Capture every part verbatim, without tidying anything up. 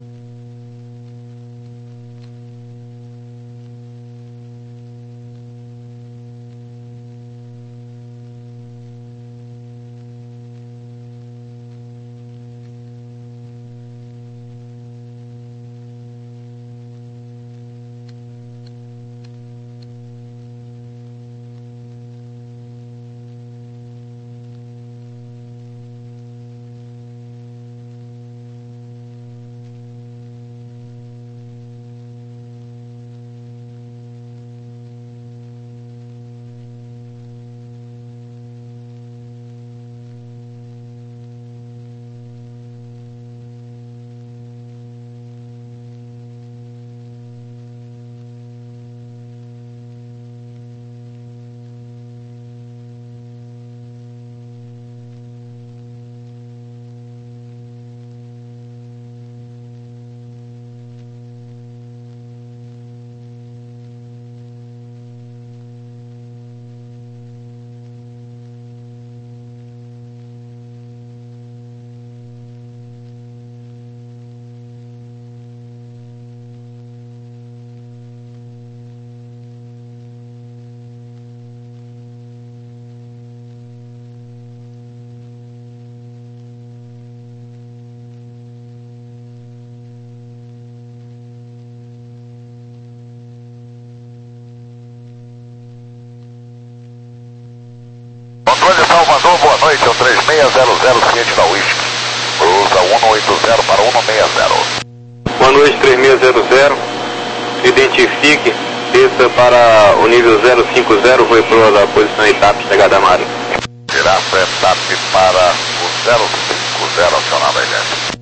Controle Salvador, boa noite, é o três seis zero zero Ciente da Whisky. Cruza um um oito zero para um um seis zero. Boa noite, três seis zero zero. Identifique, desça para o nível zero cinco zero, foi para a posição ETAP chegada a Mari. Girafa ETAP para o zero cinco zero, acionado a gente.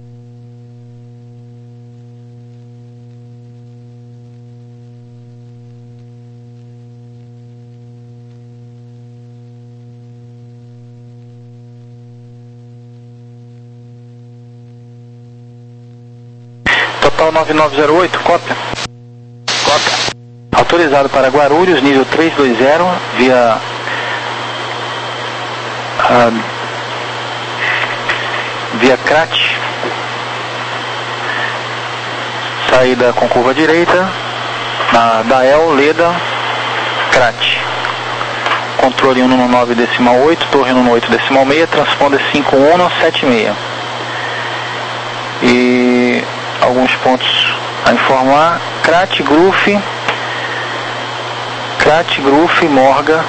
Total nove nove zero oito, cópia. Cópia. Autorizado para Guarulhos, nível três dois zero, via... Uh, via C R A T. Saída com curva direita, na Dael, Leda, C R A T. Controle um um nove decimal oito, torre um um oito decimal seis, transponder cinco um sete seis. E... alguns pontos a informar: C R A T, Gruf, C R A T, Gruf, Morga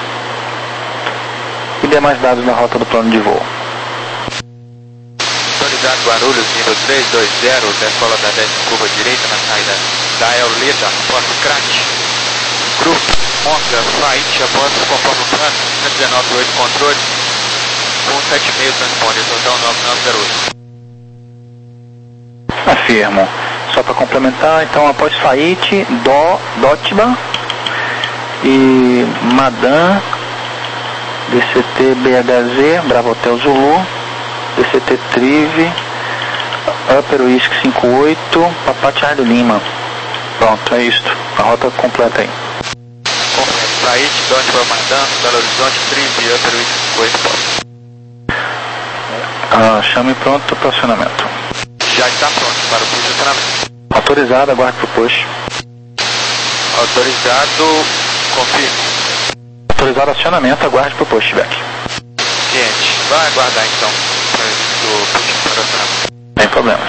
e demais dados da rota do plano de voo. Autorizado Guarulhos, nível três dois zero, decola da dez curva direita na saída da Eoleda, porta C R A T, Gruf, Morga, Fight, a bordo conforme o plano, um um nove oito controle, um sete seis transponder, total nove nove zero oito. Afirmo. Só para complementar, então, após Faite, Dó, Dótiba e Madan, D C T B H Z, Bravo Hotel Zulu, D C T Trive, Upper Whisky cinco oito, Papá Charlie Lima. Pronto, é isto. A rota completa aí. Faite, Dótiba, Madan, Belo Horizonte, Trive, Upper Whisky cinco oito. Ah, chame pronto para acionamento. Já está pronto para o posicionamento. Autorizado, aguarde para o push. Autorizado, confirme. Autorizado acionamento, aguarde para o push back. Ciente, vai aguardar então para o push para o acionamento. Sem problemas.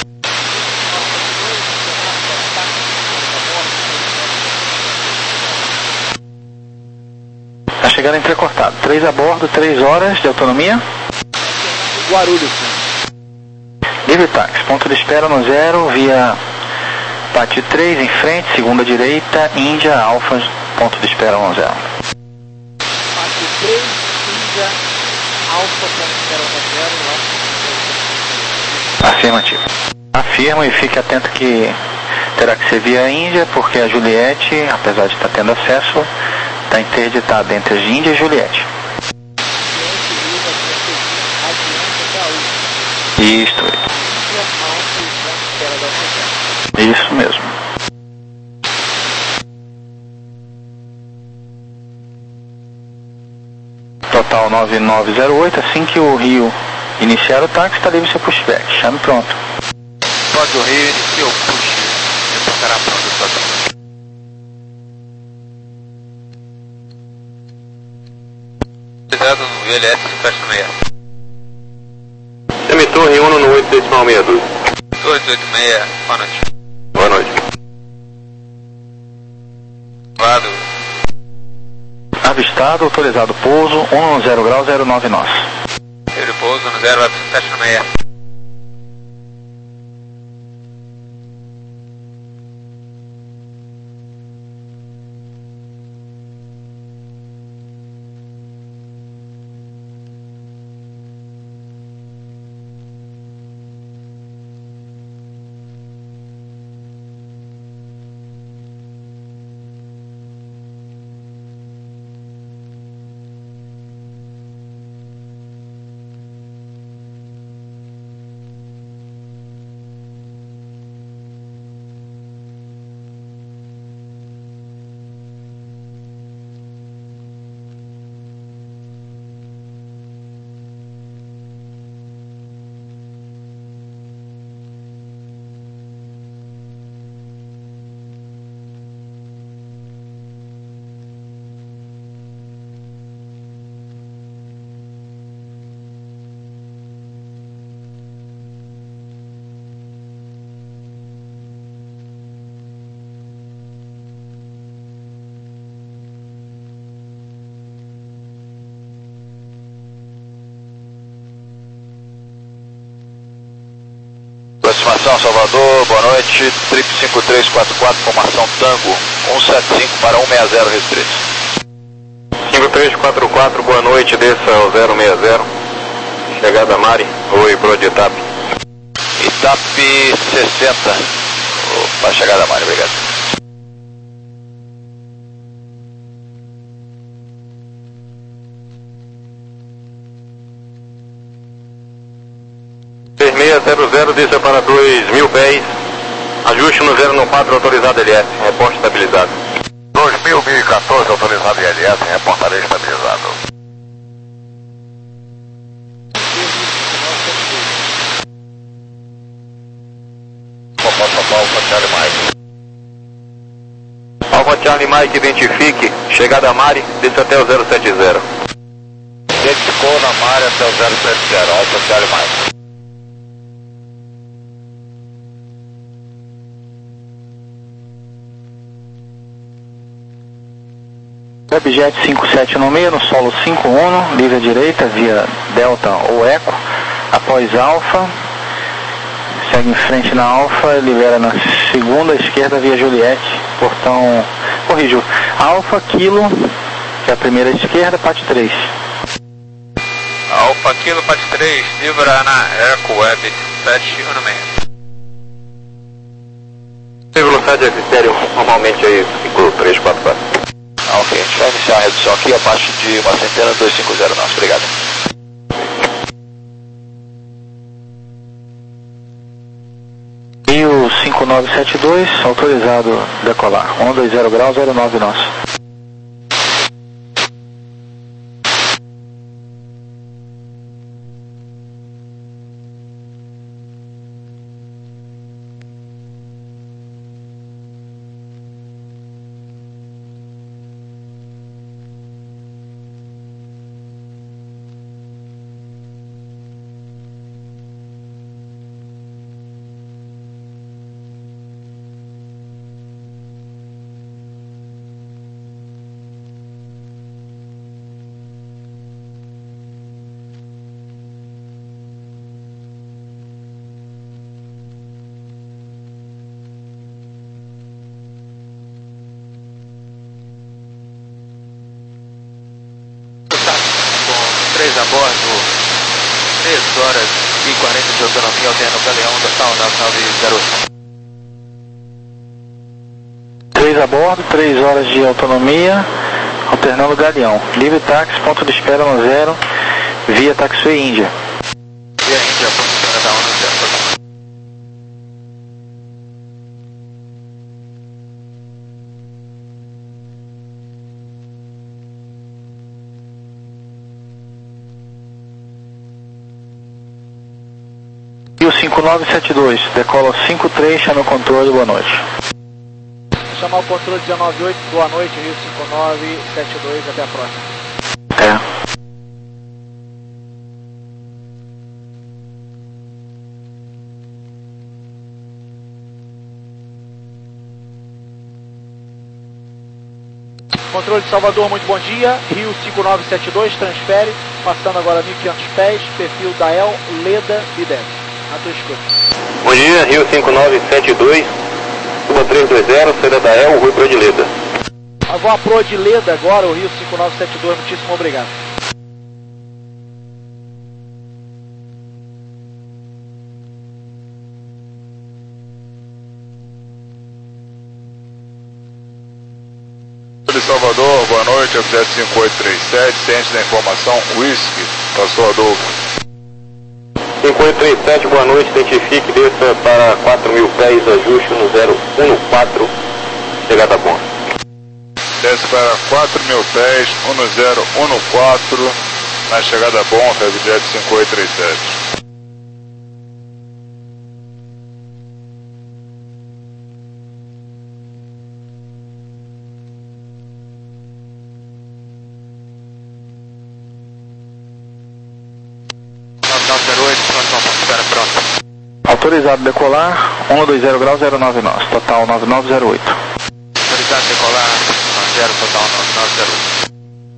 Está chegando entrecortado. três a bordo, três horas de autonomia. Guarulhos. Livre táxi, ponto de espera no zero, via Pati três em frente, segunda direita, Índia, Alfa, ponto de espera no zero. Pati três, Índia, Alfa, ponto de espera no zero. Afirmativo. Afirmo e fique atento que terá que ser via Índia, porque a Juliette, apesar de estar tendo acesso, está interditada entre as Índia e Juliette. Isto aí. Isso mesmo. Total nove nove zero oito, assim que o Rio iniciar o táxi, está livre seu pushback. Chame pronto. Voz do Rio, iniciou o push, reportará pronto total. Cuidado no I L S cinquenta e seis. Semitorre Uno no oito decimal seis dois. oito oito seis, boa noite. Boa noite. Lado. Avistado, autorizado pouso, um zero grau zero nove nós. Ele pouso no zero, vai para sete seis. Aproximação Salvador, boa noite, trip cinco três quatro quatro, formação Tango, cento e setenta e cinco para cento e sessenta restrito. cinco três quatro quatro, boa noite, desça ao zero seis zero. Chegada Mari, oi, pro de Itap. Itap sessenta. Opa, chegada Mari, obrigado. três seis zero zero, desça para dois mil pés. Ajuste no zero quatro, autorizado L S, reporte estabilizado. dois mil, mil e quatorze, autorizado L S, reportarei estabilizado. Alfa Charlie Mike. Alfa Charlie Mike, identifique. Chegada Mari, desça até o zero sete zero. Identificou na Mari até o zero sete zero, Alfa Charlie Mike. Webjet cinco sete no meio, no solo cinco um, livre à direita, via Delta ou Eco, após Alfa, segue em frente na Alfa, libera na segunda esquerda via Juliette, portão, corrijo, Alfa, Kilo, que é a primeira esquerda, parte três. Alfa, Kilo, parte três, livra na Eco Web sete um seis. Velocidade é critério normalmente aí cinco três quatro quatro. Ah, ok, a gente vai iniciar a redução aqui abaixo de uma centena duzentos e cinquenta, nosso, obrigado. E o cinco nove sete dois, autorizado decolar, um dois zero grau zero nove nós. três a bordo, três horas e quarenta de autonomia, alterno Galeão, total nove nove zero oito. três a bordo, três horas de autonomia, alternando Galeão. Livre táxi, ponto de espera no zero, via Taxiway Índia. Via Índia, ponto de espera da ONU, zero. E o cinco cinco nove sete dois, decola cinco três, chama o controle, boa noite. Chamar o controle dezenove oito, boa noite, Rio cinco nove sete dois, até a próxima. É. Controle de Salvador, muito bom dia. Rio cinco nove sete dois, transfere, passando agora mil e quinhentos pés, perfil Dael, Leda, Bidem. A tua escuta. Bom dia, Rio cinco nove sete dois, suba três dois zero, saída Dael, Rui Pro de Leda. Vou a Pro de Leda agora, o Rio cinco nove sete dois, muitíssimo obrigado. De Salvador, boa noite, F Z cinco oito três sete, ciente da informação, Whisky, passou Adolfo. cinco oito três sete, boa noite, identifique, desça para quatro mil pés, ajuste no zero um quatro, chegada a ponta. Desce para quatro mil pés, um zero um quatro, na chegada a ponta, F Z cinco oito três sete. Autorizado decolar, um dois zero grau, zero nove nós, total nove nove zero oito. Autorizado decolar, zero total nove nove zero oito.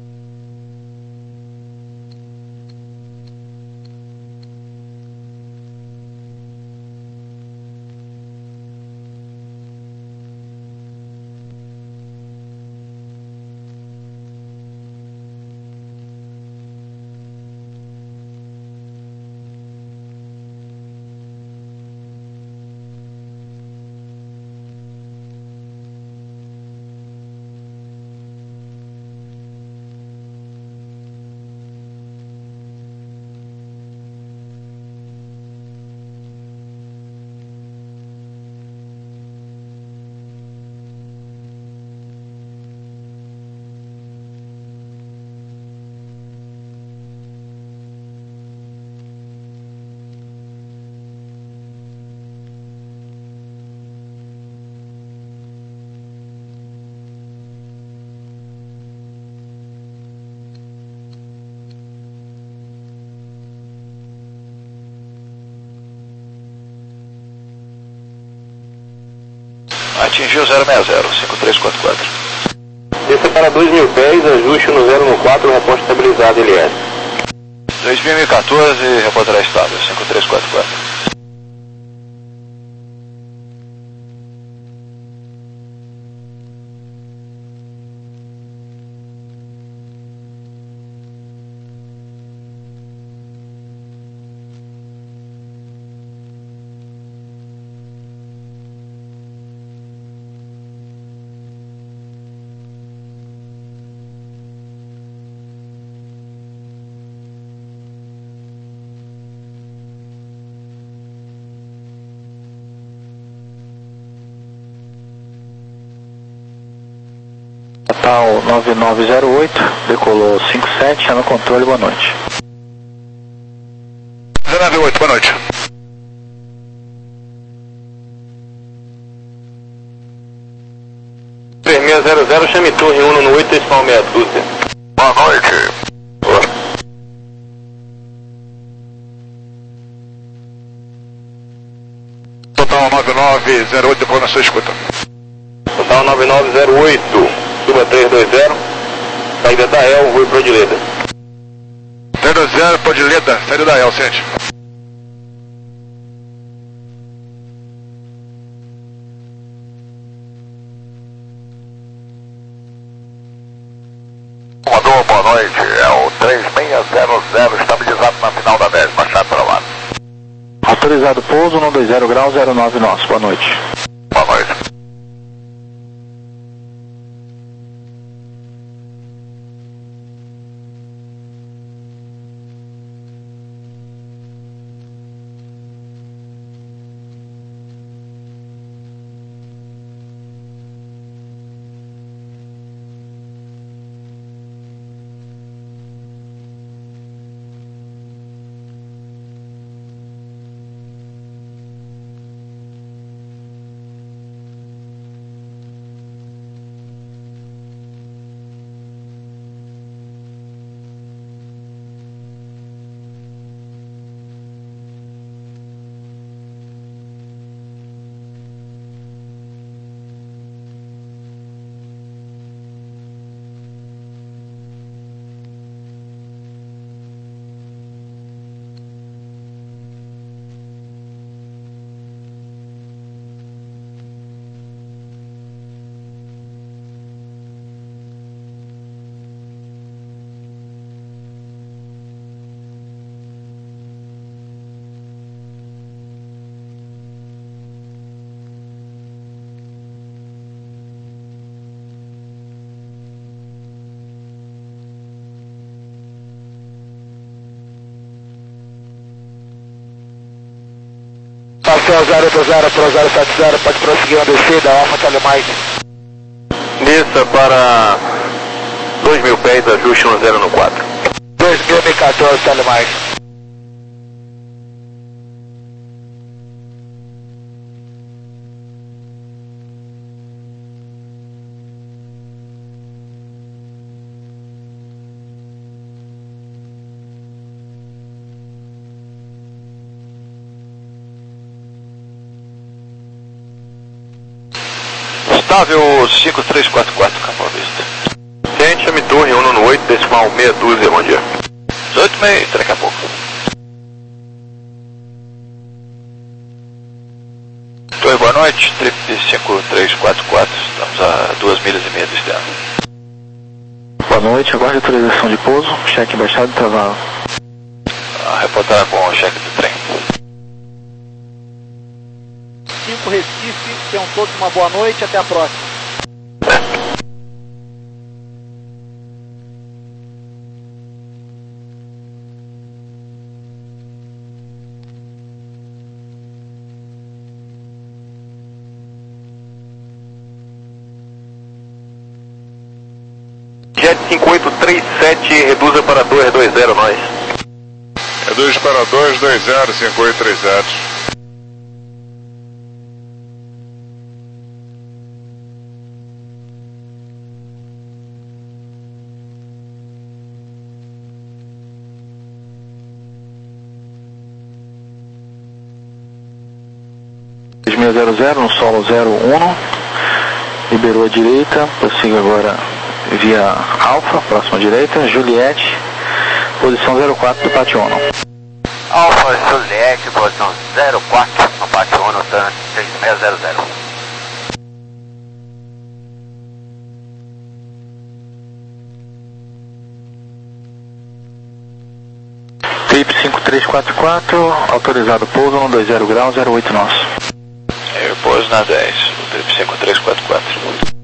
Atingiu zero seis zero, cinco três quatro quatro. Desça para dois mil pés, ajuste no zero um quatro, reposta estabilizado, L S. dois mil e quatorze, reportará estável, cinco três quatro quatro. Total nove nove zero oito, decolou cinco sete, chama o controle, boa noite. zero nove oito, boa noite. três seis zero zero, chame torre um no oito, decimal meia dúzia. Boa noite. Boa. Total nove nove zero oito, depois na sua escuta. Total nove nove zero oito, suba três dois zero, saída da El, Rui Pro de Leda. três dois zero, Pro de Leda, saída da El, ciente. Salvador, boa noite, é o três seis zero zero, estabilizado na final da dez, baixado para lá. Autorizado pouso, um dois zero grau, zero nove nós, boa noite. Boa noite. Céu zero oito zero para zero sete zero, pode prosseguir a descida, Alfa Telemike. Desça para dois mil pés, ajuste um zero no quatro. dois mil e quatorze, Telemike. Estável cinco três quatro quatro, Campo Vista. Ciente, chame torre um no oito, decimal meia dúzia, bom dia. dezoito e meia, daqui a pouco. Torre, boa noite, Trip cinco três quatro quatro, estamos a duas milhas e meia do externo. Boa noite, aguarde autorização de pouso, cheque baixado e intervalo. A reportar com o cheque do trem. cinco Recife, tenham todos uma boa noite, até a próxima. Jet cinco oito três sete, reduza para dois dois zero, nós. Reduz para dois dois zero, cinco oito três sete. seis seis zero zero no solo zero um, liberou a direita, prossiga agora via Alfa, próxima direita, Juliette, posição zero quatro do Pátio Ono. Alfa Juliette, posição zero quatro no Pátio Ono, seis seis zero zero. Trip cinco três quatro quatro, autorizado pouso no dois zero grau, zero oito nosso. Eu pouso na dez, Trip cinco três quatro quatro.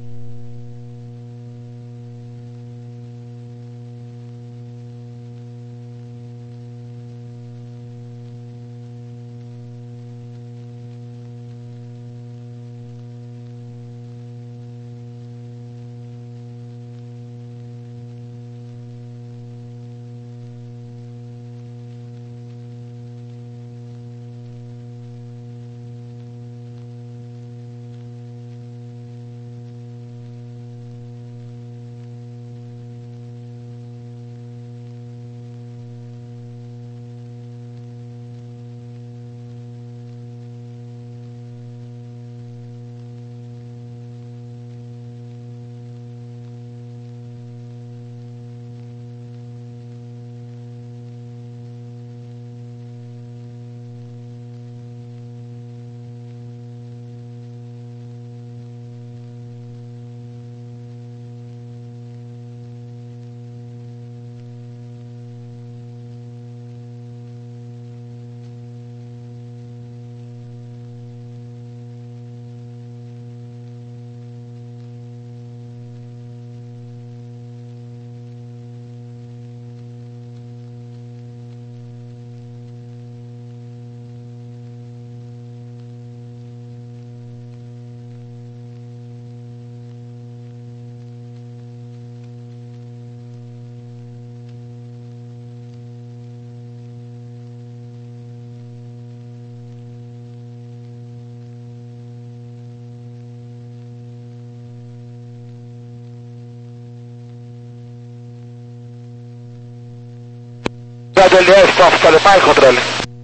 W L S, Alfa Telemike, controle.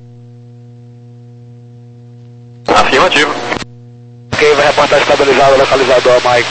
Afirmativo. Ok, vai reportar estabilizado, localizador, Mike.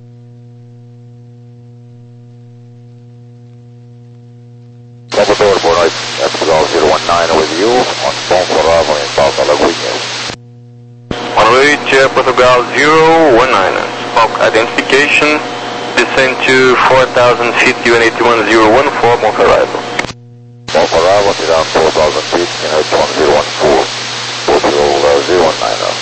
Salvador, boa noite. Epsilon zero one nine with you on phone for arrival in Balsa Lagoinhas. Boa noite, Portugal zero one nine. Spock identification, descend to four thousand feet, U N eighty-one zero one four, month arrival. Phone for arrival, around four thousand feet, in H one zero one four, Portugal zero one nine.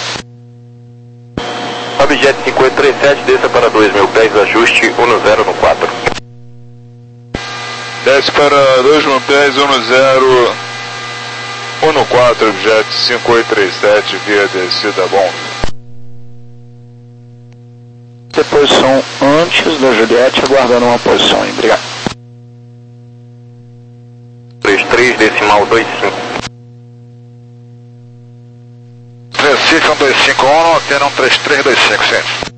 Objet cinco oito três sete, desça para dois mil pés, ajuste um zero no quatro. Desce para dois mil pés, um zero um quatro, Jet cinco oito três sete, via descida bom. Posição antes da Juliette, aguardando uma posição aí. Obrigado. três três, decimal dois cinco. Recife um dois cinco um, Atena um três três dois cinco, sim.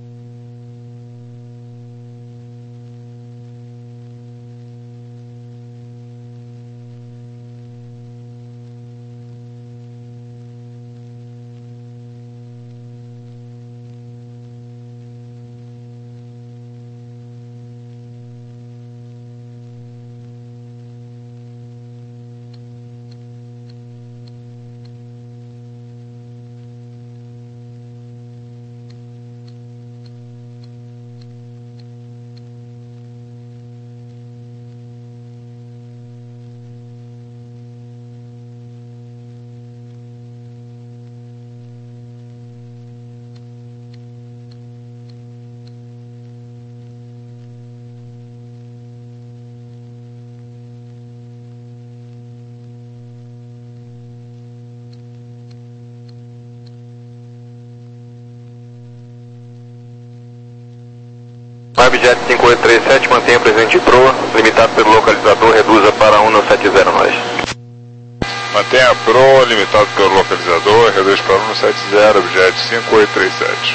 Webjet cinco oito três sete, mantenha presente proa, limitado pelo localizador, reduza para um sete zero nós. Mantenha a proa, limitado pelo localizador, reduz para um sete zero, Webjet cinco oito três sete.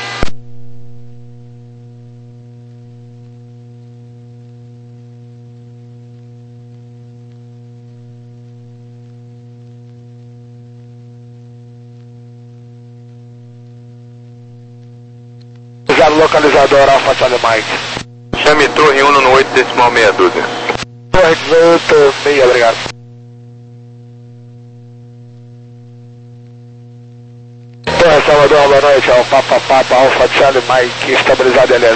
Usado localizador Alpha Charlie Mike. Chame torre um no oito decimal meia dúzia. Torre dezoito, meia, obrigado. Torre Salvador, boa noite, é o Papa Papa Alpha Charlie Mike, estabilizado L S.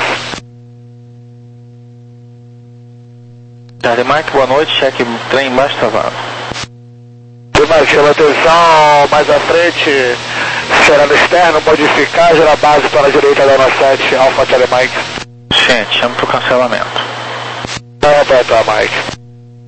Charlie Mike, boa noite, cheque trem embaixo travado. Mais chama atenção, mais à frente, será no externo, modificar, gerar base para a direita da nove sete, Alpha Charlie Mike. Gente, chama para o cancelamento. Alpha Mike.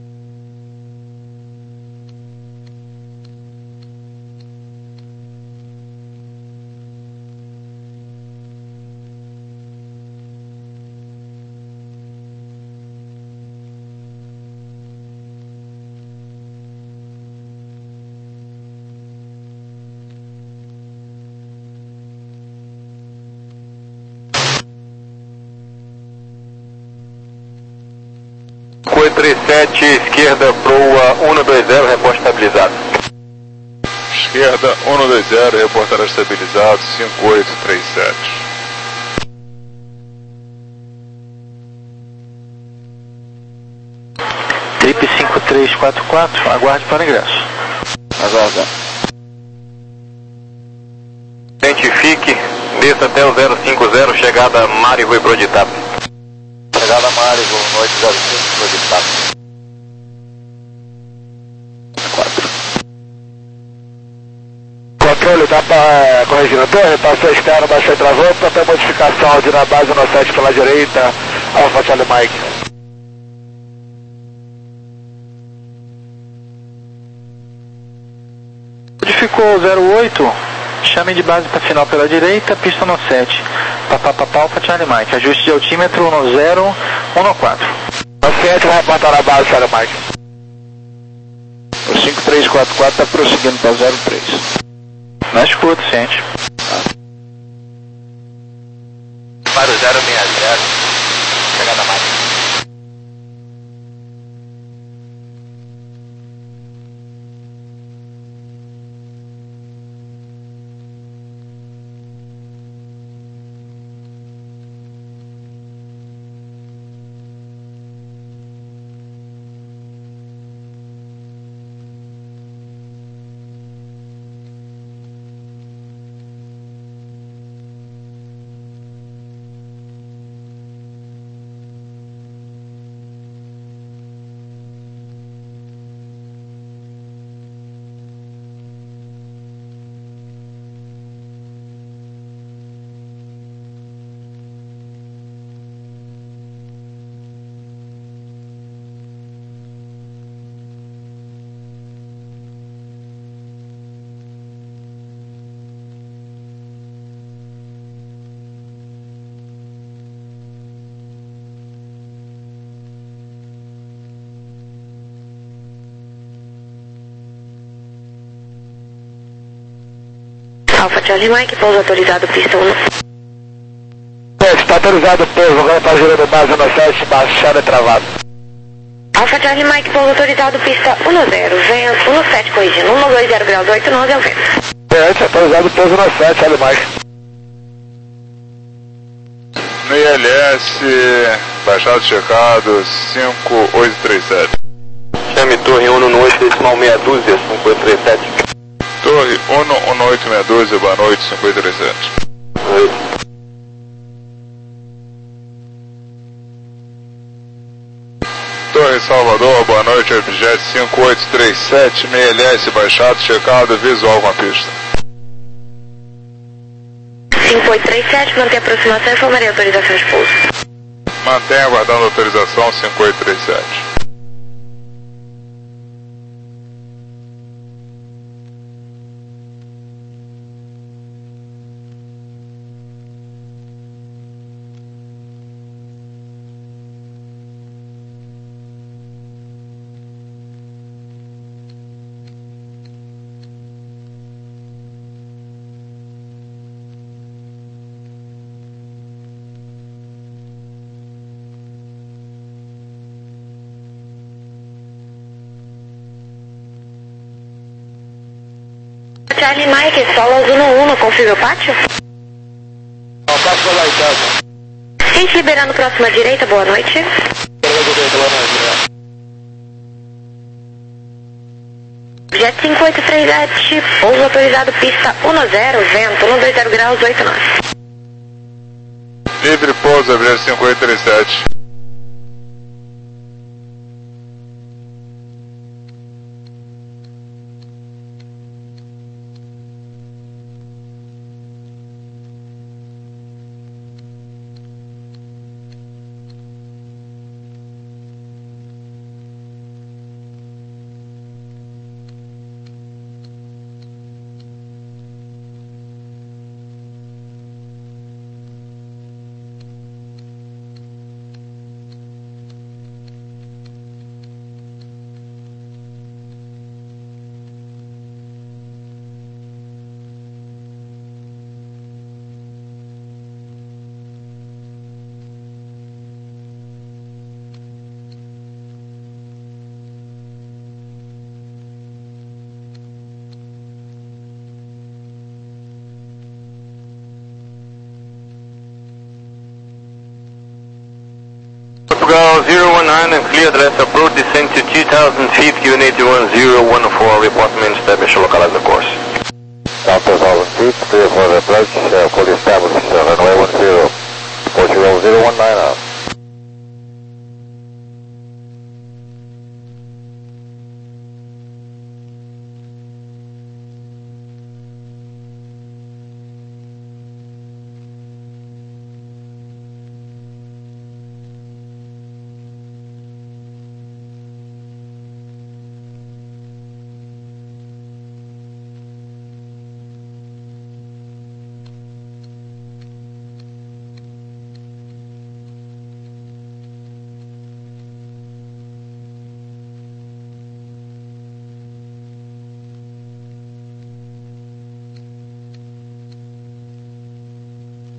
cinco oito três sete, esquerda, proa um dois zero, reporte estabilizado. Esquerda um dois zero, reportará estabilizado cinco oito três sete. Trip cinco três quatro quatro, aguarde para ingresso. Aguarda. Identifique, desça até o zero cinco zero, chegada Marigo e Broditap. Chegada Marigo, noite zero cinco, Broditap. quatro. Controle, dá para corrigindo a torre, passou externo, baixou e travou, para modificação áudio na base no sete pela direita, Alpha Charlie Mike. Modificou zero oito, chame de base para final pela direita, pista no sete. Papapapau para Charlie Mike, ajuste de altímetro no zero um quatro. No sete vai reportar a base, Charlie Mike. O cinco três quatro quatro está prosseguindo para zero três. Na escuta, ciente. Para o zero seis zero, chegada Marigo. Alpha Charlie Mike, pouso autorizado, pista um. Está autorizado o pouso, agora para girando base no sete, baixada e travado. Alpha Charlie Mike, pouso autorizado, pista um zero, vento um sete, corrigindo, um dois zero graus oito nove é o vento. É, autorizado o pouso no sete, Charlie Mike. No I L S, baixado checado, cinco oito três sete. Chame Torre um no oito decimal meia dúzia, cinco oito três sete. Torre um no oito meia dúzia, boa noite, cinco oito três sete. Oi. Torre Salvador, boa noite, objeto cinco oito três sete, M L S baixado, checado, visual com a pista. cinco oito três sete, mantém aproximação e informarei autorização de pouso. Mantenha aguardando autorização cinco oito três sete. Charlie Mike, solo azul no um, confirma o pátio? Ó, passo lá em casa. Gente liberando próxima direita, boa noite. Jet cinco oito três sete, pouso autorizado, pista um zero, vento um dois zero graus oito nove. Livre pouso, objeto cinco oito três sete. Portugal zero one nine and clear address approach descent to two thousand feet, Q N eight one zero one four, report main establish localize the course. Down two thousand feet, clear for the approach, uh, fully established, uh, runway one zero, Portugal zero one nine out.